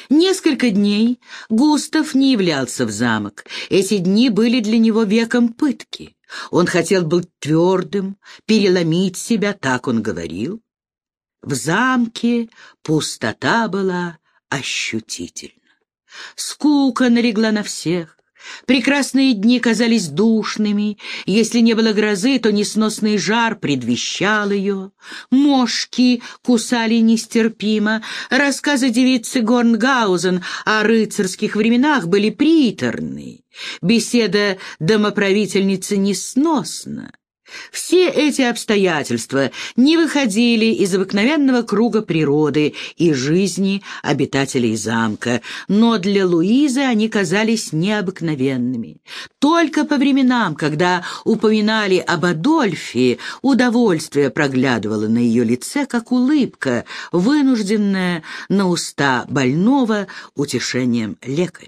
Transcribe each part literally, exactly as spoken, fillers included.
Несколько дней Густав не являлся в замок. Эти дни были для него веком пытки. Он хотел быть твердым, переломить себя, так он говорил. В замке пустота была ощутительна. Скука налегла на всех. Прекрасные дни казались душными, если не было грозы, то несносный жар предвещал ее. Мошки кусали нестерпимо. Рассказы девицы Горнгаузен о рыцарских временах были приторны. Беседа домоправительницы несносна. Все эти обстоятельства не выходили из обыкновенного круга природы и жизни обитателей замка, но для Луизы они казались необыкновенными. Только по временам, когда упоминали об Адольфе, удовольствие проглядывало на ее лице, как улыбка, вынужденная на уста больного утешением лекаря.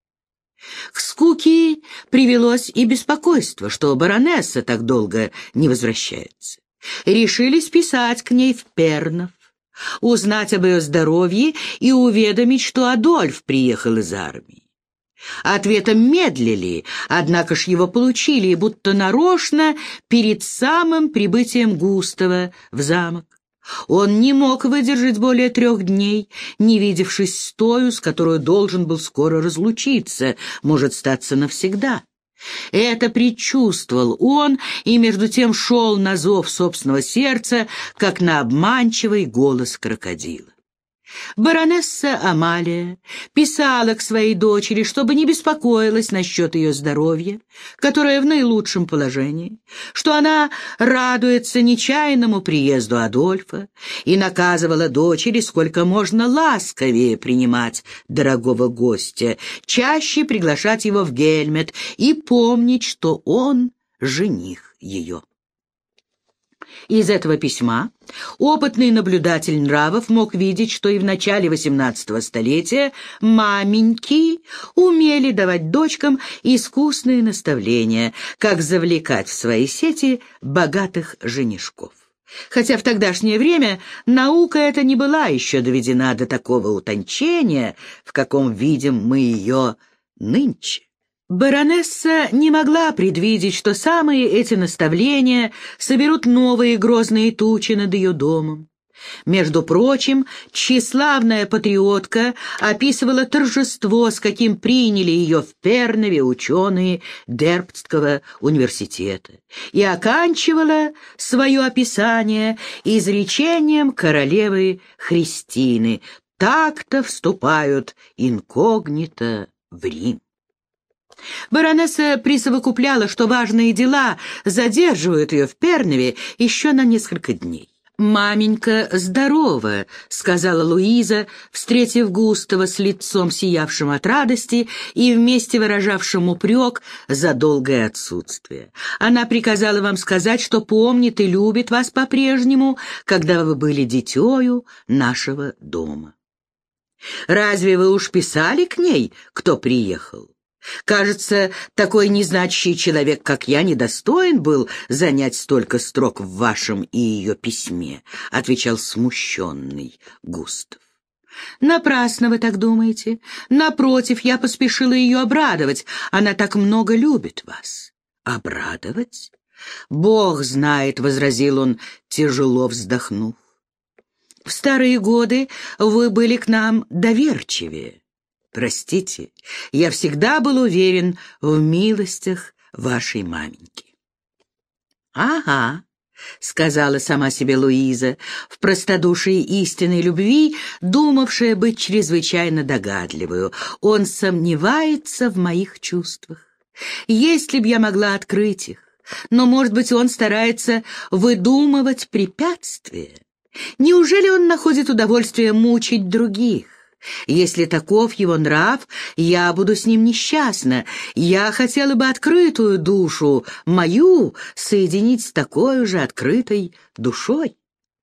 К скуке привелось и беспокойство, что баронесса так долго не возвращается. Решились писать к ней в Пернов, узнать об ее здоровье и уведомить, что Адольф приехал из армии. Ответом медлили, однако ж его получили, и будто нарочно перед самым прибытием Густава в замок. Он не мог выдержать более трех дней, не видевшись с тою, с которой должен был скоро разлучиться, может статься навсегда. Это предчувствовал он и между тем шел на зов собственного сердца, как на обманчивый голос крокодила. Баронесса Амалия писала к своей дочери, чтобы не беспокоилась насчет ее здоровья, которое в наилучшем положении, что она радуется нечаянному приезду Адольфа, и наказывала дочери сколько можно ласковее принимать дорогого гостя, чаще приглашать его в Гельмет и помнить, что он жених ее. Из этого письма опытный наблюдатель нравов мог видеть, что и в начале восемнадцатого столетия маменьки умели давать дочкам искусные наставления, как завлекать в свои сети богатых женишков. Хотя в тогдашнее время наука эта не была еще доведена до такого утончения, в каком видим мы ее нынче. Баронесса не могла предвидеть, что самые эти наставления соберут новые грозные тучи над ее домом. Между прочим, тщеславная патриотка описывала торжество, с каким приняли ее в Пернове ученые Дербцтского университета, и оканчивала свое описание изречением королевы Христины: «Так-то вступают инкогнито в Рим». Баронесса присовокупляла, что важные дела задерживают ее в Пернове еще на несколько дней. «Маменька здорова», — сказала Луиза, встретив Густава с лицом сиявшим от радости и вместе выражавшим упрек за долгое отсутствие. «Она приказала вам сказать, что помнит и любит вас по-прежнему, когда вы были дитёю нашего дома». «Разве вы уж писали к ней, кто приехал? Кажется, такой незначащий человек, как я, недостоин был занять столько строк в вашем и ее письме», — отвечал смущенный Густав. «Напрасно вы так думаете. Напротив, я поспешила ее обрадовать. Она так много любит вас». «Обрадовать? Бог знает», — возразил он, тяжело вздохнув. «В старые годы вы были к нам доверчивее. Простите, я всегда был уверен в милостях вашей маменьки». «Ага», — сказала сама себе Луиза, в простодушии истинной любви, думавшая быть чрезвычайно догадливою, «он сомневается в моих чувствах. Если б я могла открыть их, но, может быть, он старается выдумывать препятствия. Неужели он находит удовольствие мучить других? Если таков его нрав, я буду с ним несчастна. Я хотела бы открытую душу мою соединить с такой же открытой душой.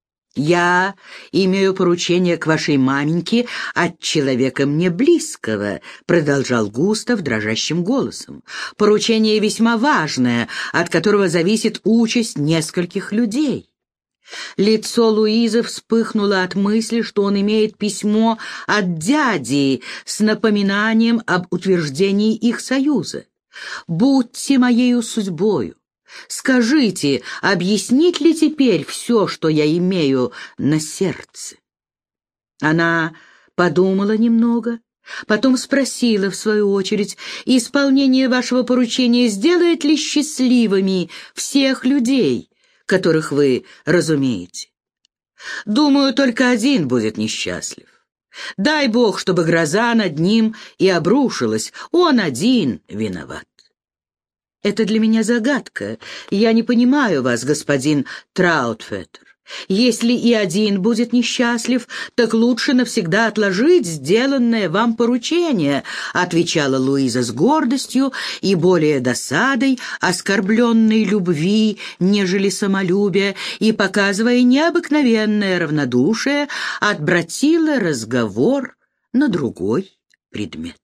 Я имею поручение к вашей маменьке от человека мне близкого», — продолжал Густав дрожащим голосом. «Поручение весьма важное, от которого зависит участь нескольких людей. Лицо Луизы вспыхнуло от мысли, что он имеет письмо от дяди с напоминанием об утверждении их союза. «Будьте моею судьбою. Скажите, объяснить ли теперь все, что я имею на сердце?» Она подумала немного, потом спросила в свою очередь: «Исполнение вашего поручения сделает ли счастливыми всех людей, которых вы разумеете?» «Думаю, только один будет несчастлив. Дай Бог, чтобы гроза над ним и обрушилась. Он один виноват». «Это для меня загадка. Я не понимаю вас, господин Траутфеттер. Если и один будет несчастлив, так лучше навсегда отложить сделанное вам поручение», отвечала Луиза с гордостью и более досадой оскорбленной любви, нежели самолюбия, и, показывая необыкновенное равнодушие, обратила разговор на другой предмет.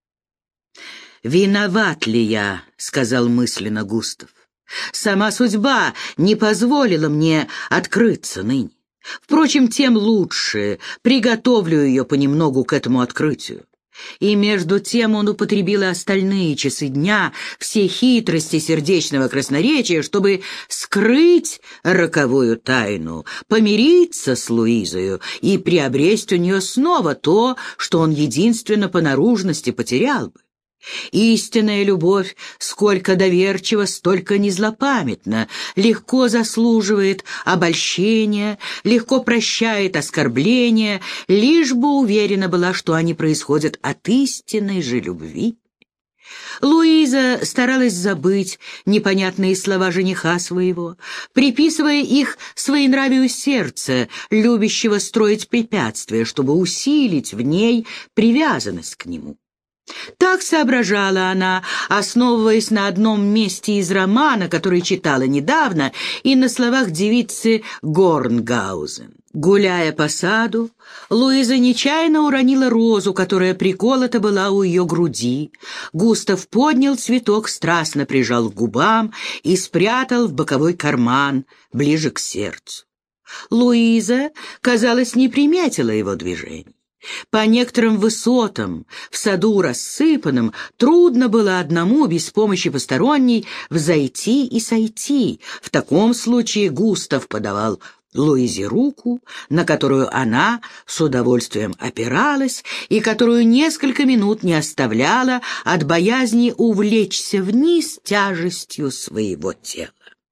«Виноват ли я?» — сказал мысленно Густав. «Сама судьба не позволила мне открыться ныне. Впрочем, тем лучше, приготовлю ее понемногу к этому открытию». И между тем он употребил остальные часы дня, все хитрости сердечного красноречия, чтобы скрыть роковую тайну, помириться с Луизою и приобрести у нее снова то, что он единственно по наружности потерял бы. Истинная любовь, сколько доверчива, столько незлопамятна, легко заслуживает обольщения, легко прощает оскорбления, лишь бы уверена была, что они происходят от истинной же любви. Луиза старалась забыть непонятные слова жениха своего, приписывая их своенравию сердца, любящего строить препятствия, чтобы усилить в ней привязанность к нему. Так соображала она, основываясь на одном месте из романа, который читала недавно, и на словах девицы Горнгаузен. Гуляя по саду, Луиза нечаянно уронила розу, которая приколота была у ее груди. Густав поднял цветок, страстно прижал к губам и спрятал в боковой карман, ближе к сердцу. Луиза, казалось, не приметила его движений. По некоторым высотам, в саду рассыпанном, трудно было одному, без помощи посторонней, взойти и сойти. В таком случае Густав подавал Луизе руку, на которую она с удовольствием опиралась и которую несколько минут не оставляла от боязни увлечься вниз тяжестью своего тела.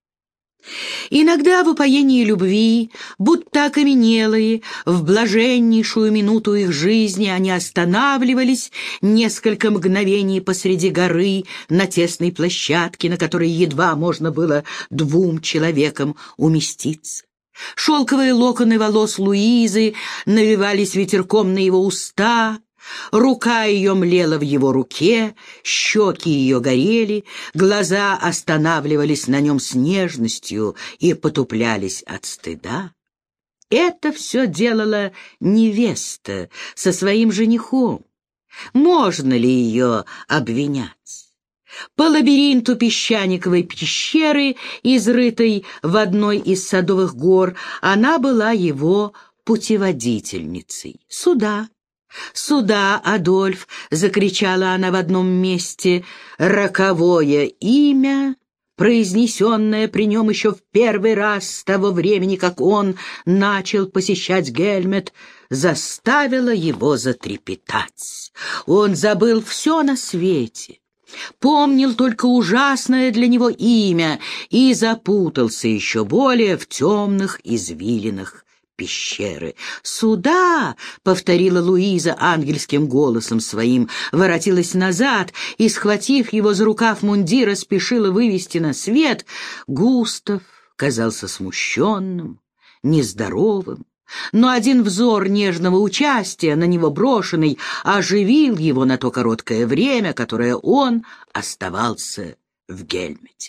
Иногда в упоении любви, будто окаменелые, в блаженнейшую минуту их жизни они останавливались несколько мгновений посреди горы на тесной площадке, на которой едва можно было двум человекам уместиться. Шелковые локоны волос Луизы навивались ветерком на его уста, рука ее млела в его руке, щеки ее горели, глаза останавливались на нем с нежностью и потуплялись от стыда. Это все делала невеста со своим женихом. Можно ли ее обвинять? По лабиринту песчаниковой пещеры, изрытой в одной из садовых гор, она была его путеводительницей. «Сюда! Сюда, Адольф!» — закричала она в одном месте. Роковое имя, произнесенное при нем еще в первый раз с того времени, как он начал посещать Гельмет, заставило его затрепетать. Он забыл все на свете, помнил только ужасное для него имя и запутался еще более в темных извилинах пещеры. «Сюда!» — повторила Луиза ангельским голосом своим, воротилась назад и, схватив его за рукав мундира, спешила вывести на свет. Густав казался смущенным, нездоровым, но один взор нежного участия, на него брошенный, оживил его на то короткое время, которое он оставался в Гельмете.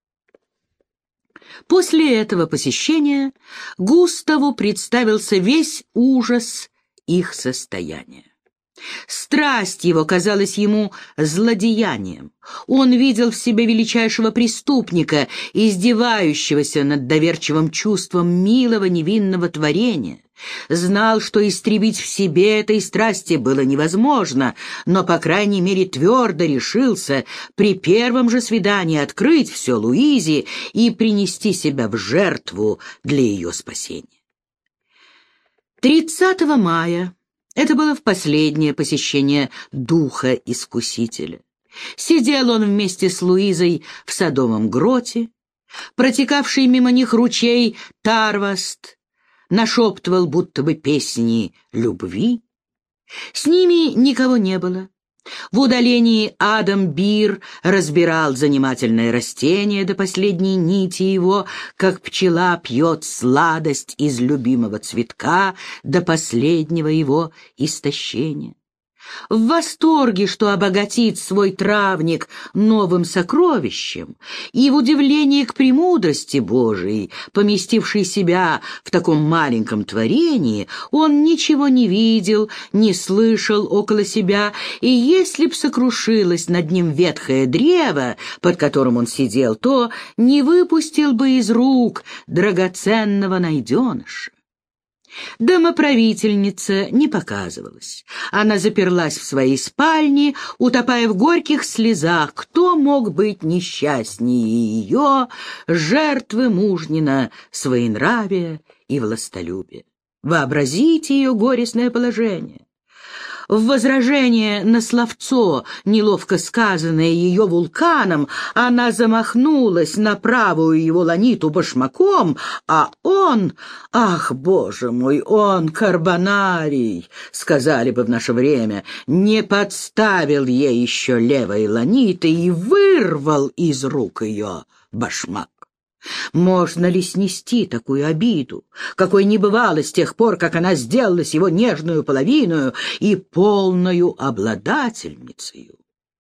После этого посещения Густаву представился весь ужас их состояния. Страсть его казалась ему злодеянием. Он видел в себе величайшего преступника, издевающегося над доверчивым чувством милого невинного творения. Знал, что истребить в себе этой страсти было невозможно, но, по крайней мере, твердо решился при первом же свидании открыть все Луизе и принести себя в жертву для ее спасения. тридцатого мая, это было в последнее посещение духа Искусителя, сидел он вместе с Луизой в садовом гроте. Протекавший мимо них ручей Тарваст нашептывал будто бы песни любви. С ними никого не было. В удалении Адам Бир разбирал занимательное растение до последней нити его, как пчела пьет сладость из любимого цветка до последнего его истощения. В восторге, что обогатит свой травник новым сокровищем, и в удивлении к премудрости Божией, поместившей себя в таком маленьком творении, он ничего не видел, не слышал около себя, и если б сокрушилось над ним ветхое древо, под которым он сидел, то не выпустил бы из рук драгоценного найденыша. Домоправительница не показывалась. Она заперлась в своей спальне, утопая в горьких слезах. Кто мог быть несчастнее ее, жертвы мужнина, своенравия и властолюбия? Вообразите ее горестное положение. В возражение на словцо, неловко сказанное ее вулканом, она замахнулась на правую его ланиту башмаком, а он, ах, боже мой, он, карбонарий, сказали бы в наше время, не подставил ей еще левой ланиты и вырвал из рук ее башмак. Можно ли снести такую обиду, какой не бывало с тех пор, как она сделалась его нежную половиною и полною обладательницею?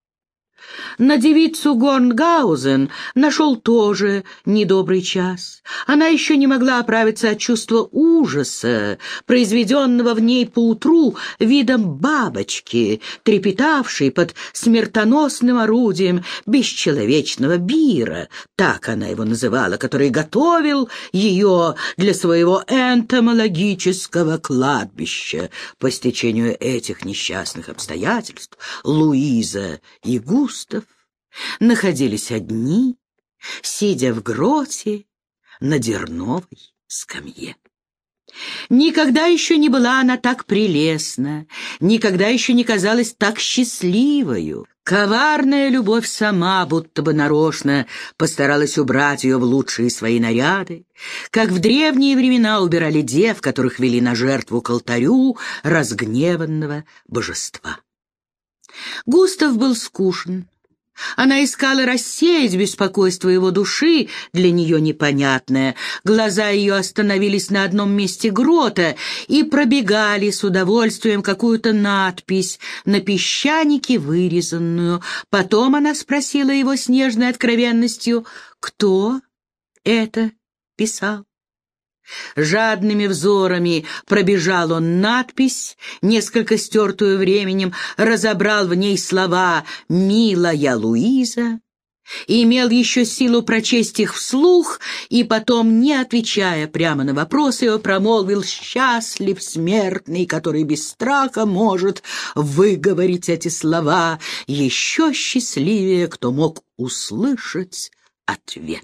На девицу Горнгаузен нашел тоже недобрый час. Она еще не могла оправиться от чувства ужаса, произведенного в ней поутру видом бабочки, трепетавшей под смертоносным орудием бесчеловечного Бира, так она его называла, который готовил ее для своего энтомологического кладбища. По стечению этих несчастных обстоятельств Луиза и Густав находились одни, сидя в гроте на дерновой скамье. Никогда еще не была она так прелестна, никогда еще не казалась так счастливою. Коварная любовь сама, будто бы нарочно, постаралась убрать ее в лучшие свои наряды, как в древние времена убирали дев, которых вели на жертву к алтарю разгневанного божества. Густав был скучен. Она искала рассеять беспокойство его души, для нее непонятное. Глаза ее остановились на одном месте грота и пробегали с удовольствием какую-то надпись, на песчанике вырезанную. Потом она спросила его с нежной откровенностью, кто это писал. Жадными взорами пробежал он надпись, несколько стертую временем, разобрал в ней слова «Милая Луиза», имел еще силу прочесть их вслух, и потом, не отвечая прямо на вопросы, его промолвил: «Счастлив смертный, который без страха может выговорить эти слова, еще счастливее, кто мог услышать ответ».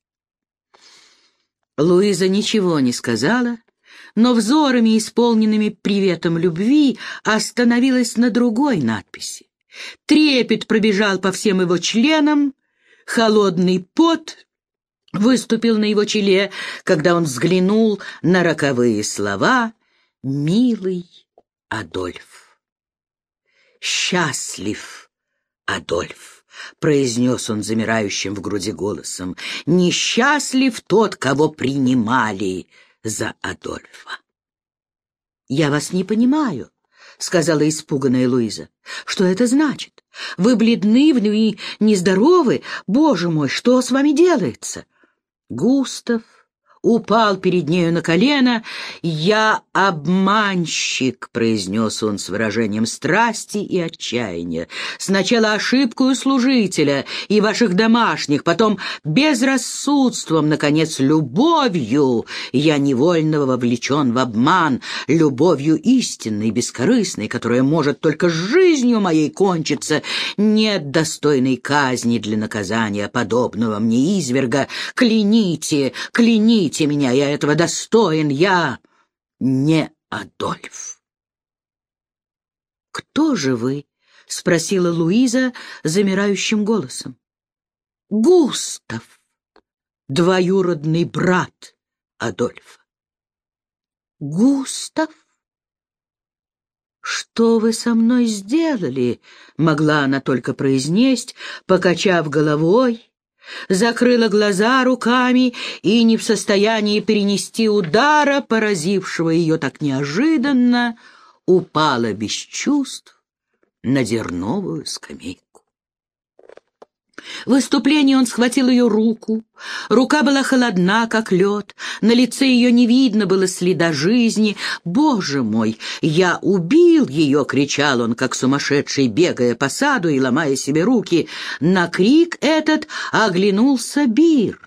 Луиза ничего не сказала, но взорами, исполненными приветом любви, остановилась на другой надписи. Трепет пробежал по всем его членам, холодный пот выступил на его челе, когда он взглянул на роковые слова «Милый Адольф». «Счастлив Адольф», — произнес он замирающим в груди голосом, — «несчастлив тот, кого принимали за Адольфа». «Я вас не понимаю», — сказала испуганная Луиза. «Что это значит? Вы бледны, вы нездоровы. Боже мой, что с вами делается?» Густав упал перед нею на колено. «Я обманщик», — произнес он с выражением страсти и отчаяния. «Сначала ошибкою служителя и ваших домашних, потом безрассудством, наконец, любовью. Я невольно вовлечен в обман, любовью истинной, бескорыстной, которая может только с жизнью моей кончиться. Нет достойной казни для наказания подобного мне изверга. Кляните, кляните меня, я этого достоин, я не Адольф». «Кто же вы?» — спросила Луиза замирающим голосом. «Густав, двоюродный брат Адольфа». «Густав? Что вы со мной сделали?» — могла она только произнести, покачав головой, закрыла глаза руками и, не в состоянии перенести удара, поразившего ее так неожиданно, упала без чувств на дерновую скамейку. В выступлении он схватил ее руку. Рука была холодна, как лед. На лице ее не видно было следа жизни. «Боже мой, я убил ее!» — кричал он, как сумасшедший, бегая по саду и ломая себе руки. На крик этот оглянулся Бир.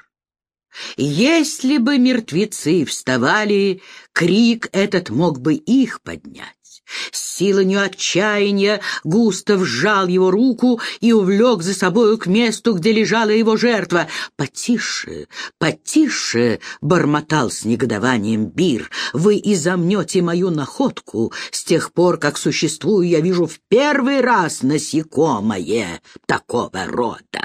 Если бы мертвецы вставали, крик этот мог бы их поднять. С силою отчаяния Густав сжал его руку и увлек за собою к месту, где лежала его жертва. «Потише, потише!» — бормотал с негодованием Бир. «Вы изомнете мою находку. С тех пор, как существую, я вижу в первый раз насекомое такого рода.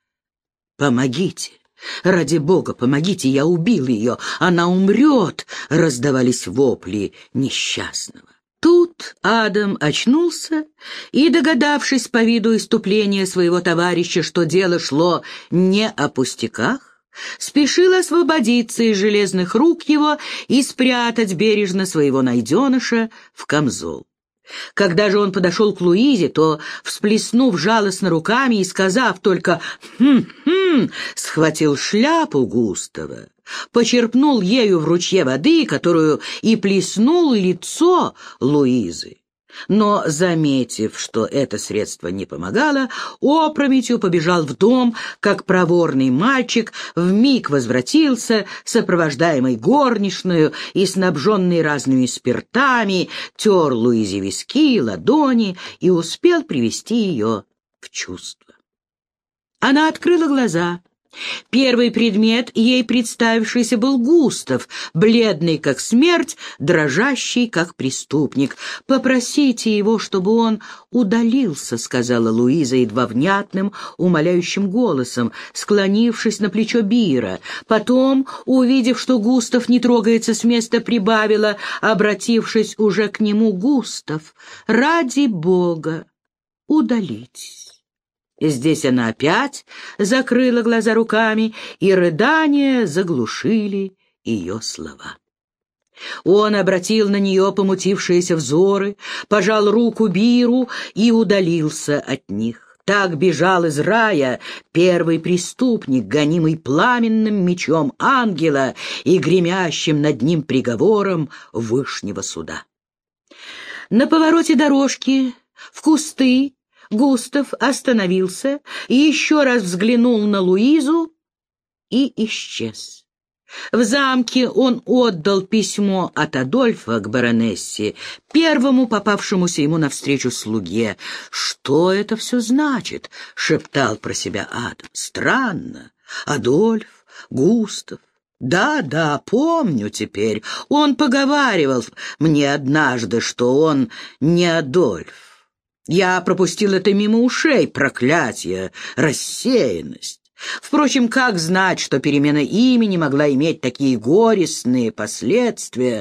Помогите! Ради Бога, помогите! Я убил ее! Она умрет!» — раздавались вопли несчастного. Тут Адам очнулся и, догадавшись по виду иступления своего товарища, что дело шло не о пустяках, спешил освободиться из железных рук его и спрятать бережно своего найденыша в камзол. Когда же он подошел к Луизе, то, всплеснув жалостно руками и сказав только «хм-хм», схватил шляпу Густава, почерпнул ею в ручье воды, которую и плеснул лицо Луизы. Но, заметив, что это средство не помогало, опрометью побежал в дом, как проворный мальчик, вмиг возвратился, сопровождаемый горничную и снабженный разными спиртами, тер Луизе виски и ладони и успел привести ее в чувство. Она открыла глаза. Первый предмет, ей представившийся, был Густав, бледный как смерть, дрожащий как преступник. «Попросите его, чтобы он удалился», — сказала Луиза едва внятным, умоляющим голосом, склонившись на плечо Бира. Потом, увидев, что Густав не трогается с места, прибавила, обратившись уже к нему: «Густав, ради Бога, удалитесь». Здесь она опять закрыла глаза руками, и рыдания заглушили ее слова. Он обратил на нее помутившиеся взоры, пожал руку Биру и удалился от них. Так бежал из рая первый преступник, гонимый пламенным мечом ангела и гремящим над ним приговором Вышнего суда. На повороте дорожки в кусты Густав остановился и еще раз взглянул на Луизу и исчез. В замке он отдал письмо от Адольфа к баронессе, первому попавшемуся ему навстречу слуге. «Что это все значит?» — шептал про себя Адам. «Странно. Адольф, Густав. Да, да, помню теперь. Он поговаривал мне однажды, что он не Адольф. Я пропустил это мимо ушей, проклятие, рассеянность. Впрочем, как знать, что перемена имени могла иметь такие горестные последствия?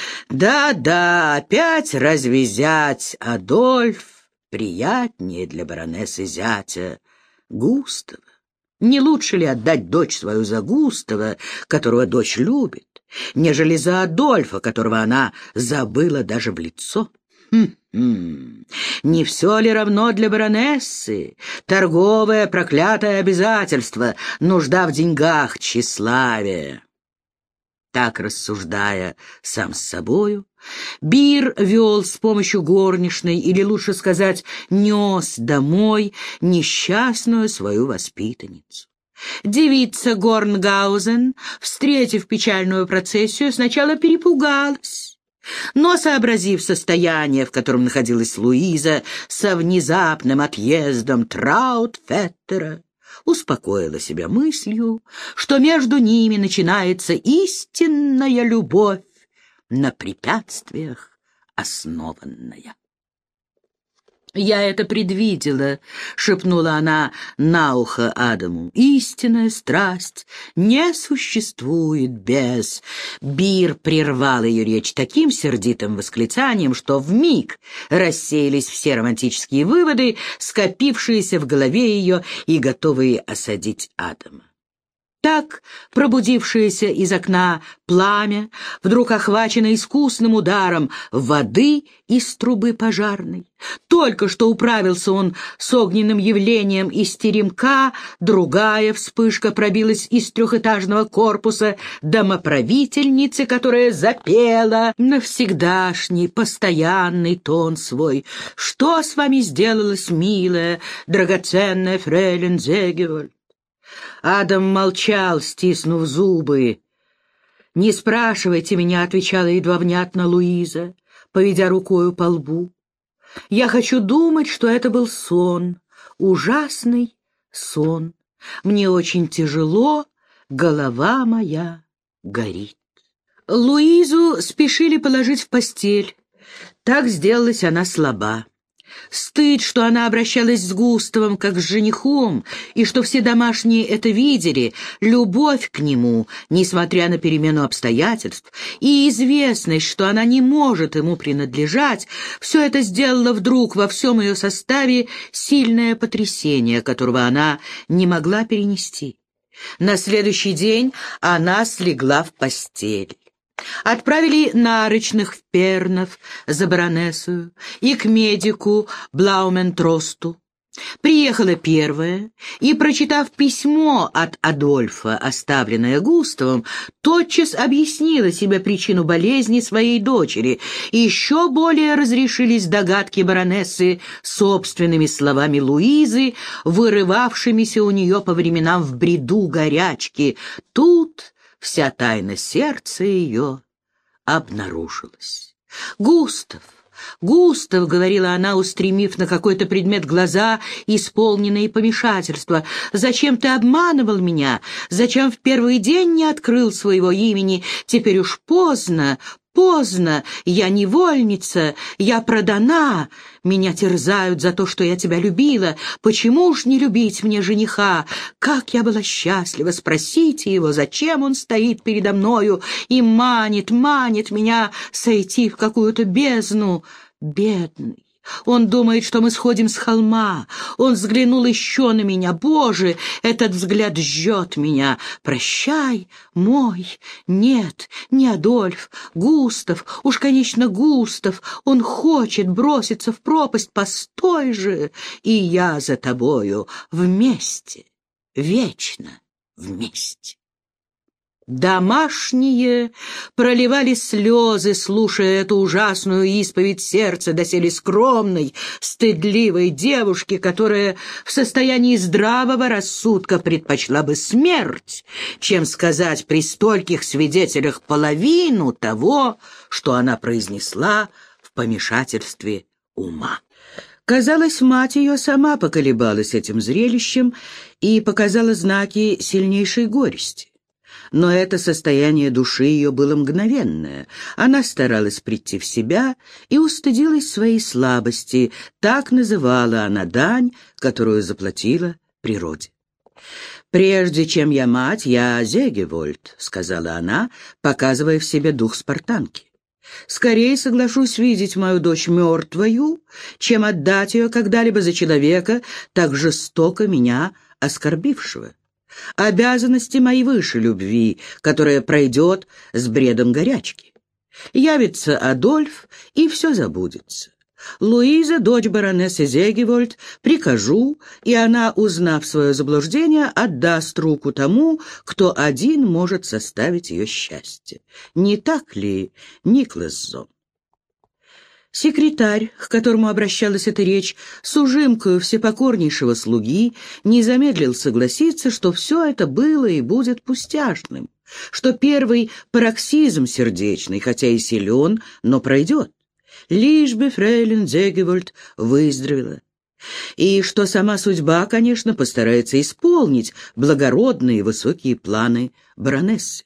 Да-да, опять разве зять Адольф приятнее для баронессы зятя Густава? Не лучше ли отдать дочь свою за Густава, которого дочь любит, нежели за Адольфа, которого она забыла даже в лицо? Хм-хм, не все ли равно для баронессы? Торговое проклятое обязательство, нужда в деньгах, тщеславие. Так рассуждая сам с собою, Бир вел с помощью горничной, или лучше сказать, нес домой несчастную свою воспитанницу. Девица Горнгаузен, встретив печальную процессию, сначала перепугалась, но, сообразив состояние, в котором находилась Луиза, со внезапным отъездом Траутфеттера, успокоила себя мыслью, что между ними начинается истинная любовь, на препятствиях основанная. «Я это предвидела», — шепнула она на ухо Адаму. «Истинная страсть не существует без...» Бир прервал ее речь таким сердитым восклицанием, что вмиг рассеялись все романтические выводы, скопившиеся в голове ее и готовые осадить Адама. Так, пробудившееся из окна пламя, вдруг охвачено искусным ударом воды из трубы пожарной. Только что управился он с огненным явлением из теремка, другая вспышка пробилась из трехэтажного корпуса домоправительницы, которая запела навсегдашний, постоянный тон свой. «Что с вами сделалось, милая, драгоценная фрейлин Зегевольд?» Адам молчал, стиснув зубы. «Не спрашивайте меня», — отвечала едва внятно Луиза, поведя рукою по лбу. «Я хочу думать, что это был сон, ужасный сон. Мне очень тяжело, голова моя горит». Луизу спешили положить в постель. Так сделалась она слаба. Стыд, что она обращалась с Густавом как с женихом, и что все домашние это видели, любовь к нему, несмотря на перемену обстоятельств, и известность, что она не может ему принадлежать, все это сделало вдруг во всем ее составе сильное потрясение, которого она не могла перенести. На следующий день она слегла в постель. Отправили нарочных в Пернов за баронессою и к медику Блаументросту. Приехала первая и, прочитав письмо от Адольфа, оставленное Густавом, тотчас объяснила себе причину болезни своей дочери, и еще более разрешились догадки баронессы собственными словами Луизы, вырывавшимися у нее по временам в бреду горячки. Тут вся тайна сердца ее обнаружилась. «Густав, Густав», — говорила она, устремив на какой-то предмет глаза, исполненные помешательства, — «зачем ты обманывал меня? Зачем в первый день не открыл своего имени? Теперь уж поздно, поздно, я невольница, я продана, меня терзают за то, что я тебя любила. Почему ж не любить мне жениха? Как я была счастлива! Спросите его, зачем он стоит передо мною и манит, манит меня сойти в какую-то бездну. Бедный! Он думает, что мы сходим с холма. Он взглянул еще на меня. Боже, этот взгляд жжет меня. Прощай, мой. Нет, не Адольф. Густав. Уж, конечно, Густав. Он хочет броситься в пропасть. Постой же, и я за тобою. Вместе. Вечно вместе. Домашние проливали слезы, слушая эту ужасную исповедь сердца доселе скромной, стыдливой девушки, которая в состоянии здравого рассудка предпочла бы смерть, чем сказать при стольких свидетелях половину того, что она произнесла в помешательстве ума. Казалось, мать ее сама поколебалась этим зрелищем и показала знаки сильнейшей горести. Но это состояние души ее было мгновенное. Она старалась прийти в себя и устыдилась своей слабости. Так называла она дань, которую заплатила природе. «Прежде чем я мать, я Зегевольд», — сказала она, показывая в себе дух спартанки. «Скорее соглашусь видеть мою дочь мертвою, чем отдать ее когда-либо за человека, так жестоко меня оскорбившего. Обязанности мои выше любви, которая пройдет с бредом горячки. Явится Адольф, и все забудется. Луиза, дочь баронессы Зегевольд, прикажу, и она, узнав свое заблуждение, отдаст руку тому, кто один может составить ее счастье. Не так ли, Никлас Зон? Секретарь, к которому обращалась эта речь, с ужимкою всепокорнейшего слуги, не замедлил согласиться, что все это было и будет пустяшным, что первый пароксизм сердечный, хотя и силен, но пройдет, лишь бы фрейлин Зегевольд выздоровела, и что сама судьба, конечно, постарается исполнить благородные высокие планы баронессы.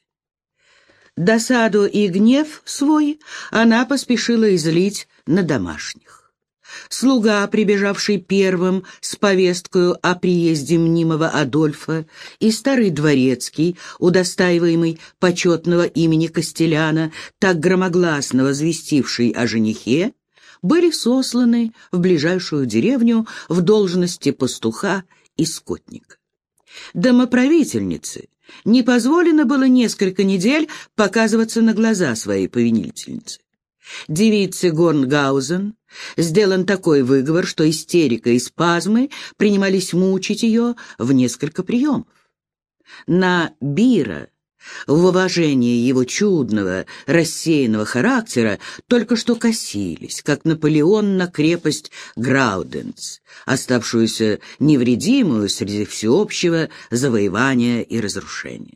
Досаду и гнев свой она поспешила излить на домашних. Слуга, прибежавший первым с повесткою о приезде мнимого Адольфа, и старый дворецкий, удостаиваемый почетного имени Костеляна, так громогласно возвестивший о женихе, были сосланы в ближайшую деревню в должности пастуха и скотника. Домоправительнице не позволено было несколько недель показываться на глаза своей повинительницы. Девице Горнгаузен сделан такой выговор, что истерика и спазмы принимались мучить ее в несколько приемов. На Бира, в уважении его чудного, рассеянного характера, только что косились, как Наполеон на крепость Грауденц, оставшуюся невредимую среди всеобщего завоевания и разрушения.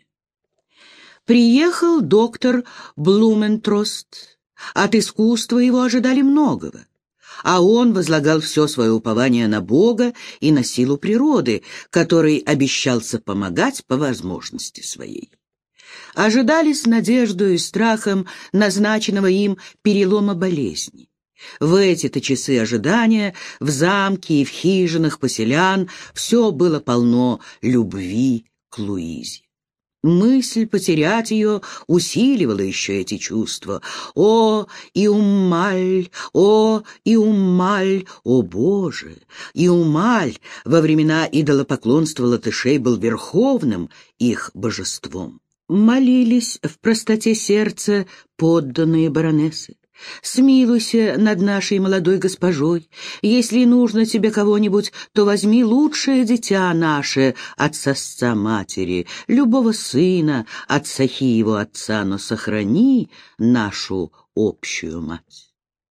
Приехал доктор Блументрост. От искусства его ожидали многого, а он возлагал все свое упование на Бога и на силу природы, которой обещался помогать по возможности своей. Ожидали с надеждой и страхом назначенного им перелома болезни. В эти-то часы ожидания в замке и в хижинах поселян все было полно любви к Луизе. Мысль потерять ее усиливала еще эти чувства. О, Иумаль, о, Иумаль, о Боже! Иумаль во времена идолопоклонства латышей был верховным их божеством. Молились в простоте сердца подданные баронессы. «Смилуйся над нашей молодой госпожой. Если нужно тебе кого-нибудь, то возьми лучшее дитя наше от сосца матери, любого сына от сахи его отца, но сохрани нашу общую мать».